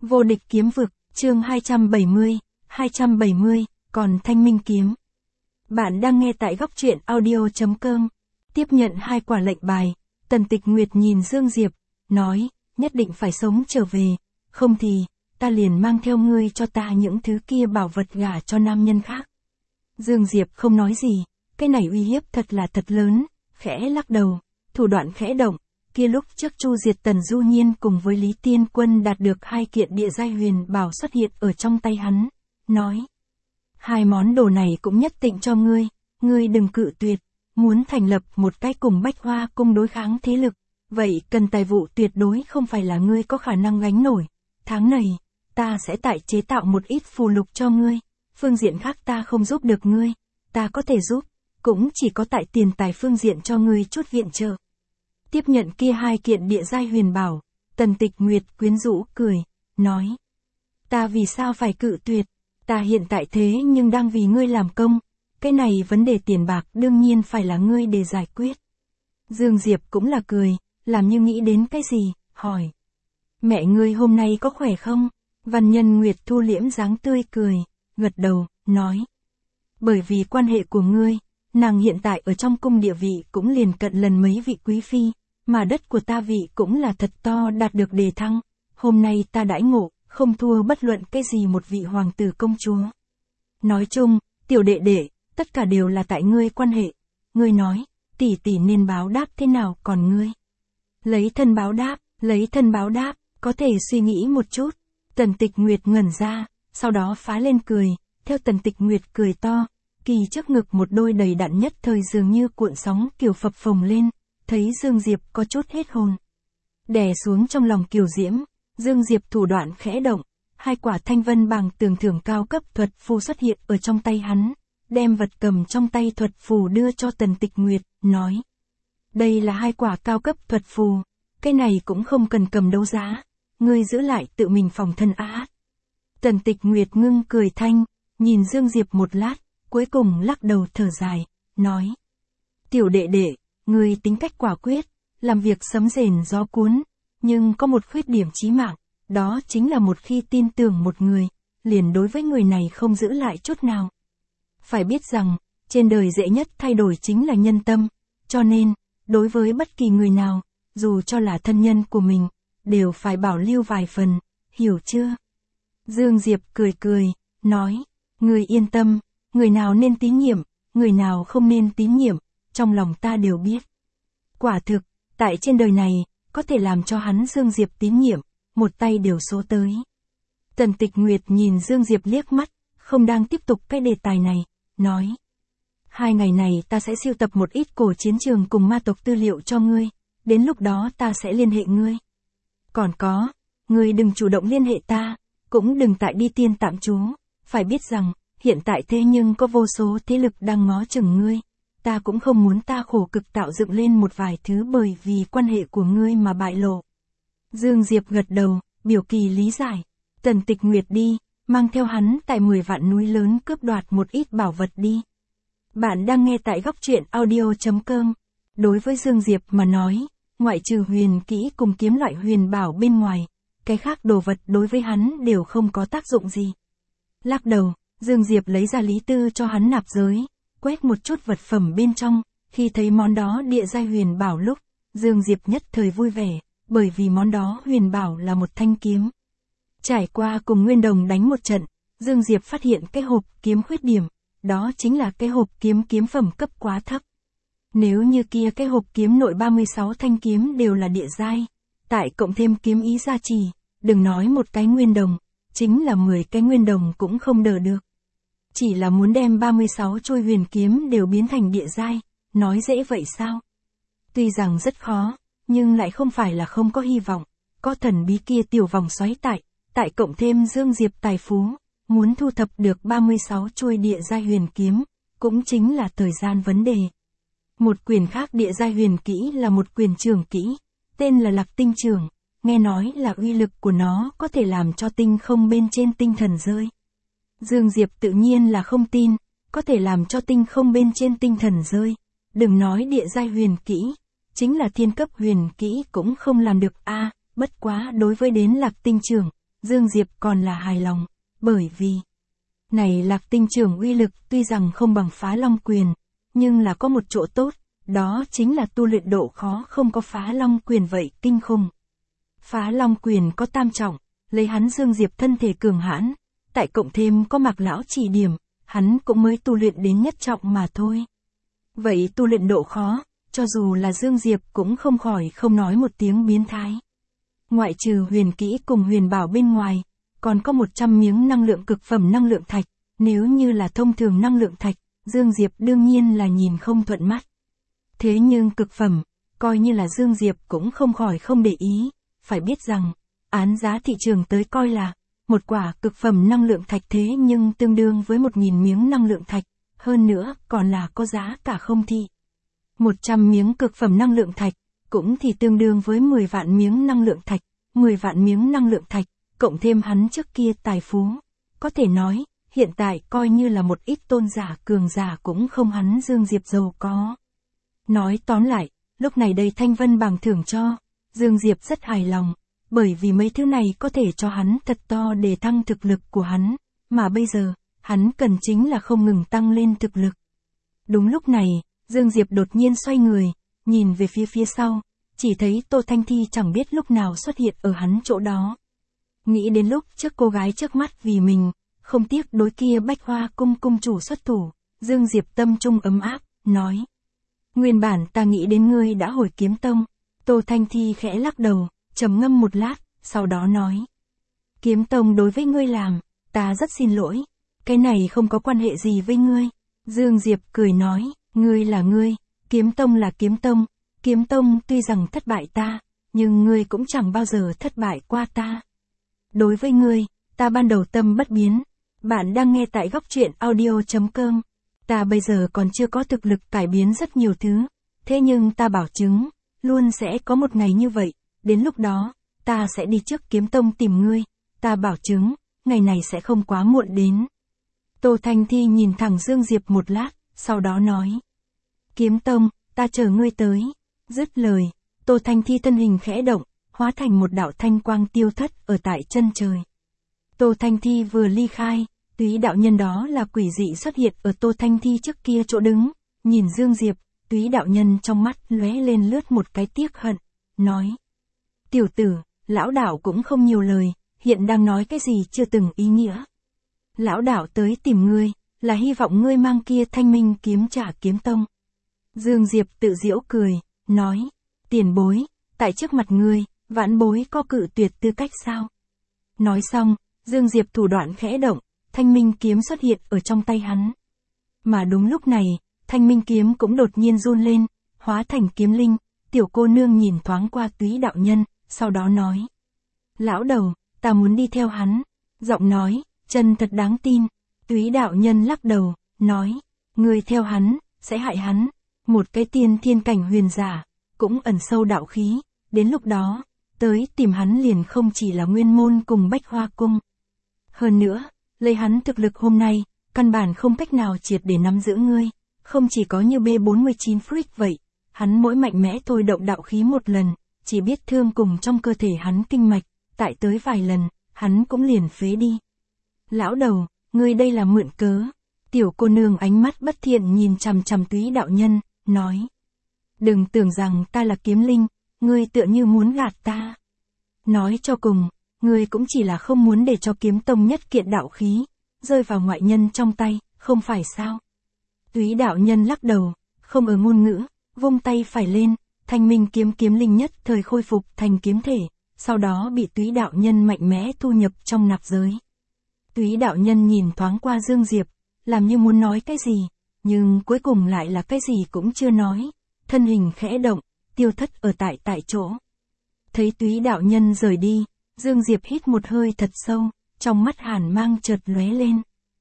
Vô địch kiếm vực, chương 270, còn thanh minh kiếm. Bạn đang nghe tại góc truyện audio.com. Tiếp nhận 2 quả lệnh bài, Tần Tịch Nguyệt nhìn Dương Diệp, nói, nhất định phải sống trở về, không thì, ta liền mang theo ngươi cho ta những thứ kia bảo vật gả cho nam nhân khác. Dương Diệp không nói gì, cái này uy hiếp thật là thật lớn, khẽ lắc đầu, thủ đoạn khẽ động. Kia lúc trước Chu Diệt Tần Du Nhiên cùng với Lý Tiên Quân đạt được 2 kiện địa giai huyền bảo xuất hiện ở trong tay hắn, nói. 2 món đồ này cũng nhất định cho ngươi đừng cự tuyệt, muốn thành lập một cái cùng Bách Hoa cung đối kháng thế lực, vậy cần tài vụ tuyệt đối không phải là ngươi có khả năng gánh nổi, tháng này, ta sẽ tại chế tạo một ít phù lục cho ngươi, phương diện khác ta không giúp được ngươi, ta có thể giúp, cũng chỉ có tại tiền tài phương diện cho ngươi chút viện trợ. Tiếp nhận kia 2 kiện địa giai huyền bảo, Tần Tịch Nguyệt quyến rũ cười, nói. Ta vì sao phải cự tuyệt, ta hiện tại thế nhưng đang vì ngươi làm công, cái này vấn đề tiền bạc đương nhiên phải là ngươi để giải quyết. Dương Diệp cũng là cười, làm như nghĩ đến cái gì, hỏi. Mẹ ngươi hôm nay có khỏe không? Văn Nhân Nguyệt thu liễm dáng tươi cười, gật đầu, nói. Bởi vì quan hệ của ngươi, nàng hiện tại ở trong cung địa vị cũng liền cận lần mấy vị quý phi, mà đất của ta vị cũng là thật to đạt được đề thăng, hôm nay ta đãi ngộ, không thua bất luận cái gì một vị hoàng tử công chúa. Nói chung, tiểu đệ đệ, tất cả đều là tại ngươi quan hệ, ngươi nói, tỷ tỷ nên báo đáp thế nào còn ngươi? Lấy thân báo đáp, có thể suy nghĩ một chút. Tần Tịch Nguyệt ngẩn ra, sau đó phá lên cười, theo Tần Tịch Nguyệt cười to. Kỳ trước ngực một đôi đầy đặn nhất thời dường như cuộn sóng kiểu phập phồng lên, thấy Dương Diệp có chút hết hồn. Đè xuống trong lòng kiều diễm, Dương Diệp thủ đoạn khẽ động, 2 quả thanh vân bằng tường thưởng cao cấp thuật phù xuất hiện ở trong tay hắn, đem vật cầm trong tay thuật phù đưa cho Tần Tịch Nguyệt, nói. Đây là 2 quả cao cấp thuật phù, cái này cũng không cần cầm đấu giá, ngươi giữ lại tự mình phòng thân á. Tần Tịch Nguyệt ngưng cười thanh, nhìn Dương Diệp một lát. Cuối cùng lắc đầu thở dài, nói. Tiểu đệ đệ, ngươi tính cách quả quyết, làm việc sấm rền gió cuốn, nhưng có một khuyết điểm chí mạng, đó chính là một khi tin tưởng một người, liền đối với người này không giữ lại chút nào. Phải biết rằng, trên đời dễ nhất thay đổi chính là nhân tâm, cho nên, đối với bất kỳ người nào, dù cho là thân nhân của mình, đều phải bảo lưu vài phần, hiểu chưa? Dương Diệp cười, nói, ngươi yên tâm. Người nào nên tín nhiệm, người nào không nên tín nhiệm, trong lòng ta đều biết. Quả thực, tại trên đời này, có thể làm cho hắn Dương Diệp tín nhiệm, một tay đều số tới. Tần Tịch Nguyệt nhìn Dương Diệp liếc mắt, không đang tiếp tục cái đề tài này, nói. 2 ngày này ta sẽ sưu tập một ít cổ chiến trường cùng ma tộc tư liệu cho ngươi, đến lúc đó ta sẽ liên hệ ngươi. Còn có, ngươi đừng chủ động liên hệ ta, cũng đừng tại đi tiên tạm trú, phải biết rằng, hiện tại thế nhưng có vô số thế lực đang ngó chừng ngươi, ta cũng không muốn ta khổ cực tạo dựng lên một vài thứ bởi vì quan hệ của ngươi mà bại lộ. Dương Diệp gật đầu, biểu kỳ lý giải, Tần Tịch Nguyệt đi, mang theo hắn tại 10 vạn núi lớn cướp đoạt một ít bảo vật đi. Bạn đang nghe tại góc truyện audio.com. Đối với Dương Diệp mà nói, ngoại trừ huyền kỹ cùng kiếm loại huyền bảo bên ngoài, cái khác đồ vật đối với hắn đều không có tác dụng gì. Lắc đầu. Dương Diệp lấy ra lý tư cho hắn nạp giới, quét một chút vật phẩm bên trong, khi thấy món đó địa giai huyền bảo lúc, Dương Diệp nhất thời vui vẻ, bởi vì món đó huyền bảo là một thanh kiếm. Trải qua cùng Nguyên Đồng đánh một trận, Dương Diệp phát hiện cái hộp kiếm khuyết điểm, đó chính là cái hộp kiếm phẩm cấp quá thấp. Nếu như kia cái hộp kiếm nội 36 thanh kiếm đều là địa giai, tại cộng thêm kiếm ý gia trì, đừng nói một cái Nguyên Đồng, chính là 10 cái Nguyên Đồng cũng không đỡ được. Chỉ là muốn đem 36 trôi huyền kiếm đều biến thành địa giai, nói dễ vậy sao? Tuy rằng rất khó, nhưng lại không phải là không có hy vọng, có thần bí kia tiểu vòng xoáy tại cộng thêm Dương Diệp tài phú, muốn thu thập được 36 trôi địa giai huyền kiếm, cũng chính là thời gian vấn đề. Một quyển khác địa giai huyền kỹ là một quyển trường kỹ, tên là Lạc Tinh Trường, nghe nói là uy lực của nó có thể làm cho tinh không bên trên tinh thần rơi. Dương Diệp tự nhiên là không tin, có thể làm cho tinh không bên trên tinh thần rơi, đừng nói địa giai huyền kỹ, chính là thiên cấp huyền kỹ cũng không làm được a. Bất quá đối với đến Lạc Tinh Trường, Dương Diệp còn là hài lòng, bởi vì này Lạc Tinh trưởng uy lực tuy rằng không bằng Phá Long Quyền, nhưng là có một chỗ tốt, đó chính là tu luyện độ khó không có Phá Long Quyền vậy kinh khủng. Phá Long Quyền có tam trọng, lấy hắn Dương Diệp thân thể cường hãn, tại cộng thêm có Mạc lão chỉ điểm, hắn cũng mới tu luyện đến nhất trọng mà thôi. Vậy tu luyện độ khó, cho dù là Dương Diệp cũng không khỏi không nói một tiếng biến thái. Ngoại trừ huyền kỹ cùng huyền bảo bên ngoài, còn có 100 miếng năng lượng cực phẩm năng lượng thạch, nếu như là thông thường năng lượng thạch, Dương Diệp đương nhiên là nhìn không thuận mắt. Thế nhưng cực phẩm, coi như là Dương Diệp cũng không khỏi không để ý, phải biết rằng, án giá thị trường tới coi là, một quả cực phẩm năng lượng thạch thế nhưng tương đương với 1.000 miếng năng lượng thạch, hơn nữa còn là có giá cả không thị. 100 miếng cực phẩm năng lượng thạch, cũng thì tương đương với 10 vạn miếng năng lượng thạch, 10 vạn miếng năng lượng thạch, cộng thêm hắn trước kia tài phú. Có thể nói, hiện tại coi như là một ít tôn giả cường giả cũng không hắn Dương Diệp giàu có. Nói tóm lại, lúc này đây Thanh Vân bảng thưởng cho, Dương Diệp rất hài lòng, bởi vì mấy thứ này có thể cho hắn thật to để thăng thực lực của hắn, mà bây giờ, hắn cần chính là không ngừng tăng lên thực lực. Đúng lúc này, Dương Diệp đột nhiên xoay người, nhìn về phía sau, chỉ thấy Tô Thanh Thi chẳng biết lúc nào xuất hiện ở hắn chỗ đó. Nghĩ đến lúc trước cô gái trước mắt vì mình, không tiếc đối kia Bách Hoa cung cung chủ xuất thủ, Dương Diệp tâm trung ấm áp, nói. Nguyên bản ta nghĩ đến ngươi đã hồi Kiếm Tông. Tô Thanh Thi khẽ lắc đầu, trầm ngâm một lát, sau đó nói. Kiếm Tông đối với ngươi làm, ta rất xin lỗi, cái này không có quan hệ gì với ngươi. Dương Diệp cười nói, ngươi là ngươi, Kiếm Tông là Kiếm Tông, Kiếm Tông tuy rằng thất bại ta, nhưng ngươi cũng chẳng bao giờ thất bại qua ta. Đối với ngươi, ta ban đầu tâm bất biến. Bạn đang nghe tại góc truyện audio.com. Ta bây giờ còn chưa có thực lực cải biến rất nhiều thứ, thế nhưng ta bảo chứng, luôn sẽ có một ngày như vậy, đến lúc đó, ta sẽ đi trước Kiếm Tông tìm ngươi, ta bảo chứng, ngày này sẽ không quá muộn đến. Tô Thanh Thi nhìn thẳng Dương Diệp một lát, sau đó nói. Kiếm Tông, ta chờ ngươi tới. Dứt lời, Tô Thanh Thi thân hình khẽ động, hóa thành một đạo thanh quang tiêu thất ở tại chân trời. Tô Thanh Thi vừa ly khai, Túy đạo nhân đó là quỷ dị xuất hiện ở Tô Thanh Thi trước kia chỗ đứng, nhìn Dương Diệp, Túy đạo nhân trong mắt lóe lên lướt một cái tiếc hận, nói. Tiểu tử, lão đạo cũng không nhiều lời, hiện đang nói cái gì chưa từng ý nghĩa. Lão đạo tới tìm ngươi, là hy vọng ngươi mang kia thanh minh kiếm trả Kiếm Tông. Dương Diệp tự giễu cười, nói. Tiền bối, tại trước mặt ngươi, vãn bối có cự tuyệt tư cách sao? Nói xong, Dương Diệp thủ đoạn khẽ động, thanh minh kiếm xuất hiện ở trong tay hắn. Mà đúng lúc này, thanh minh kiếm cũng đột nhiên run lên, hóa thành kiếm linh, tiểu cô nương nhìn thoáng qua Túy đạo nhân, sau đó nói. Lão đầu, ta muốn đi theo hắn. Giọng nói, chân thật đáng tin. Túy đạo nhân lắc đầu, nói. Ngươi theo hắn, sẽ hại hắn. Một cái tiên thiên cảnh huyền giả, cũng ẩn sâu đạo khí, đến lúc đó, tới tìm hắn liền không chỉ là Nguyên Môn cùng Bách Hoa Cung. Hơn nữa, lấy hắn thực lực hôm nay, căn bản không cách nào triệt để nắm giữ ngươi, không chỉ có như B49 Freak vậy, hắn mỗi mạnh mẽ thôi động đạo khí một lần, chỉ biết thương cùng trong cơ thể hắn kinh mạch, tại tới vài lần, hắn cũng liền phế đi. Lão đầu, ngươi đây là mượn cớ. Tiểu cô nương ánh mắt bất thiện nhìn chằm chằm Túy đạo nhân, nói. Đừng tưởng rằng ta là kiếm linh, ngươi tựa như muốn gạt ta. Nói cho cùng, ngươi cũng chỉ là không muốn để cho Kiếm Tông nhất kiện đạo khí, rơi vào ngoại nhân trong tay, không phải sao? Túy đạo nhân lắc đầu, không ở ngôn ngữ, vung tay phải lên, thanh minh kiếm kiếm linh nhất thời khôi phục thành kiếm thể, sau đó bị Túy đạo nhân mạnh mẽ thu nhập trong nạp giới. Túy đạo nhân nhìn thoáng qua Dương Diệp, làm như muốn nói cái gì, nhưng cuối cùng lại là cái gì cũng chưa nói, thân hình khẽ động, tiêu thất ở tại chỗ. Thấy Túy đạo nhân rời đi, Dương Diệp hít một hơi thật sâu, trong mắt hàn mang chợt lóe lên.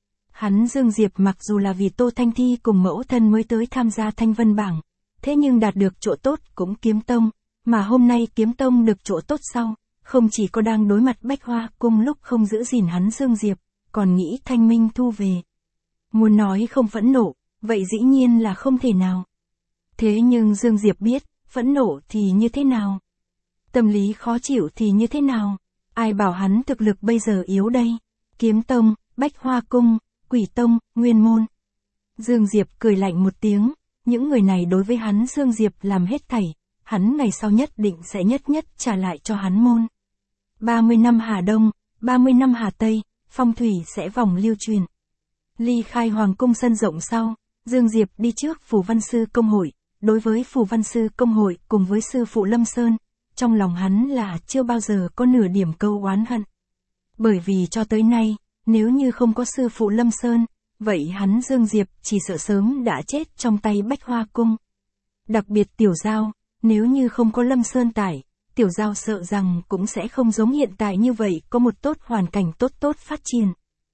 Hắn Dương Diệp mặc dù là vì Tô Thanh Thi cùng mẫu thân mới tới tham gia Thanh Vân bảng, thế nhưng đạt được chỗ tốt cũng Kiếm Tông, mà hôm nay Kiếm Tông được chỗ tốt sau, không chỉ có đang đối mặt Bách Hoa Cung lúc không giữ gìn hắn Dương Diệp, còn nghĩ thanh minh thu về. Muốn nói không phẫn nộ, vậy dĩ nhiên là không thể nào. Thế nhưng Dương Diệp biết, phẫn nộ thì như thế nào? Tâm lý khó chịu thì như thế nào? Ai bảo hắn thực lực bây giờ yếu đây? Kiếm Tông, Bách Hoa Cung, Quỷ Tông, Nguyên Môn. Dương Diệp cười lạnh một tiếng, những người này đối với hắn Dương Diệp làm hết thảy, hắn ngày sau nhất định sẽ nhất nhất trả lại cho hắn môn. 30 năm Hà Đông, 30 năm Hà Tây, phong thủy sẽ vòng lưu truyền. Ly khai hoàng cung sân rộng sau, Dương Diệp đi trước Phù Văn Sư Công hội, đối với Phù Văn Sư Công hội cùng với sư phụ Lâm Sơn, trong lòng hắn là chưa bao giờ có nửa điểm câu oán hận. Bởi vì cho tới nay, nếu như không có sư phụ Lâm Sơn, vậy hắn Dương Diệp chỉ sợ sớm đã chết trong tay Bách Hoa Cung. Đặc biệt Tiểu Giao, nếu như không có Lâm Sơn tải, Tiểu Giao sợ rằng cũng sẽ không giống hiện tại như vậy có một tốt hoàn cảnh tốt phát triển.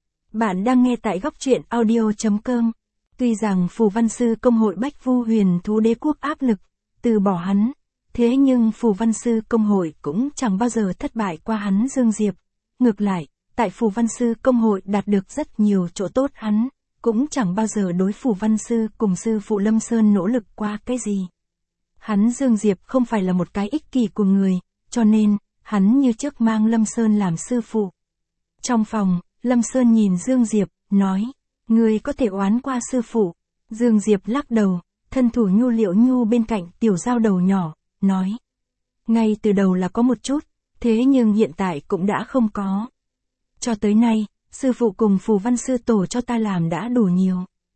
Bạn đang nghe tại góc truyện audio.com. Tuy rằng Phù Văn Sư Công hội Bách Vu Huyền Thú Đế Quốc áp lực, từ bỏ hắn, thế nhưng Phù Văn Sư Công hội cũng chẳng bao giờ thất bại qua hắn Dương Diệp. Ngược lại, tại Phù Văn Sư Công hội đạt được rất nhiều chỗ tốt hắn, cũng chẳng bao giờ đối Phù Văn Sư cùng sư phụ Lâm Sơn nỗ lực qua cái gì. Hắn Dương Diệp không phải là một cái ích kỷ của người, cho nên, hắn như trước mang Lâm Sơn làm sư phụ. Trong phòng, Lâm Sơn nhìn Dương Diệp, nói, ngươi có thể oán qua sư phụ. Dương Diệp lắc đầu, thân thủ nhu Liễu Nhu bên cạnh Tiểu Giao đầu nhỏ, nói. Ngay từ đầu là có một chút, thế nhưng hiện tại cũng đã không có. Cho tới nay, sư phụ cùng Phù Văn Sư Tổ cho ta làm đã đủ nhiều.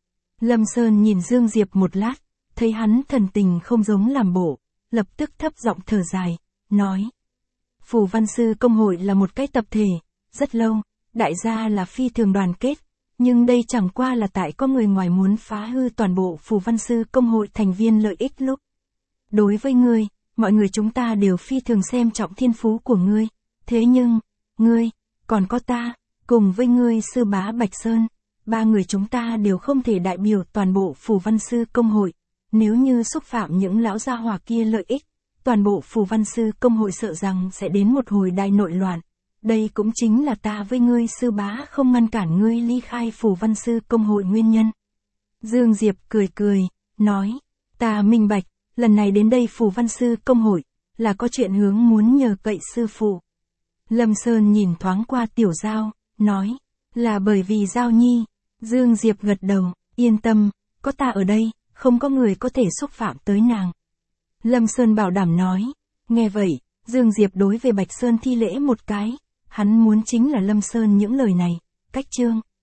Lâm Sơn nhìn Dương Diệp một lát, thấy hắn thần tình không giống làm bộ, lập tức thấp giọng thở dài, nói. Phù Văn Sư Công hội là một cái tập thể, rất lâu, đại gia là phi thường đoàn kết, nhưng đây chẳng qua là tại có người ngoài muốn phá hư toàn bộ Phù Văn Sư Công hội thành viên lợi ích lúc. Đối với ngươi, mọi người chúng ta đều phi thường xem trọng thiên phú của ngươi, thế nhưng, ngươi, còn có ta, cùng với ngươi sư bá Bạch Sơn, ba người chúng ta đều không thể đại biểu toàn bộ Phù Văn Sư Công hội, nếu như xúc phạm những lão gia hỏa kia lợi ích, toàn bộ Phù Văn Sư Công hội sợ rằng sẽ đến một hồi đại nội loạn. Đây cũng chính là ta với ngươi sư bá không ngăn cản ngươi ly khai Phù Văn Sư Công hội nguyên nhân. Dương Diệp cười, nói, ta minh bạch, lần này đến đây Phù Văn Sư Công hội, là có chuyện hướng muốn nhờ cậy sư phụ. Lâm Sơn nhìn thoáng qua Tiểu Giao, nói, là bởi vì Giao Nhi. Dương Diệp gật đầu, yên tâm, có ta ở đây, không có người có thể xúc phạm tới nàng. Lâm Sơn bảo đảm nói, nghe vậy, Dương Diệp đối về Bạch Sơn thi lễ một cái, hắn muốn chính là Lâm Sơn những lời này, cách chương.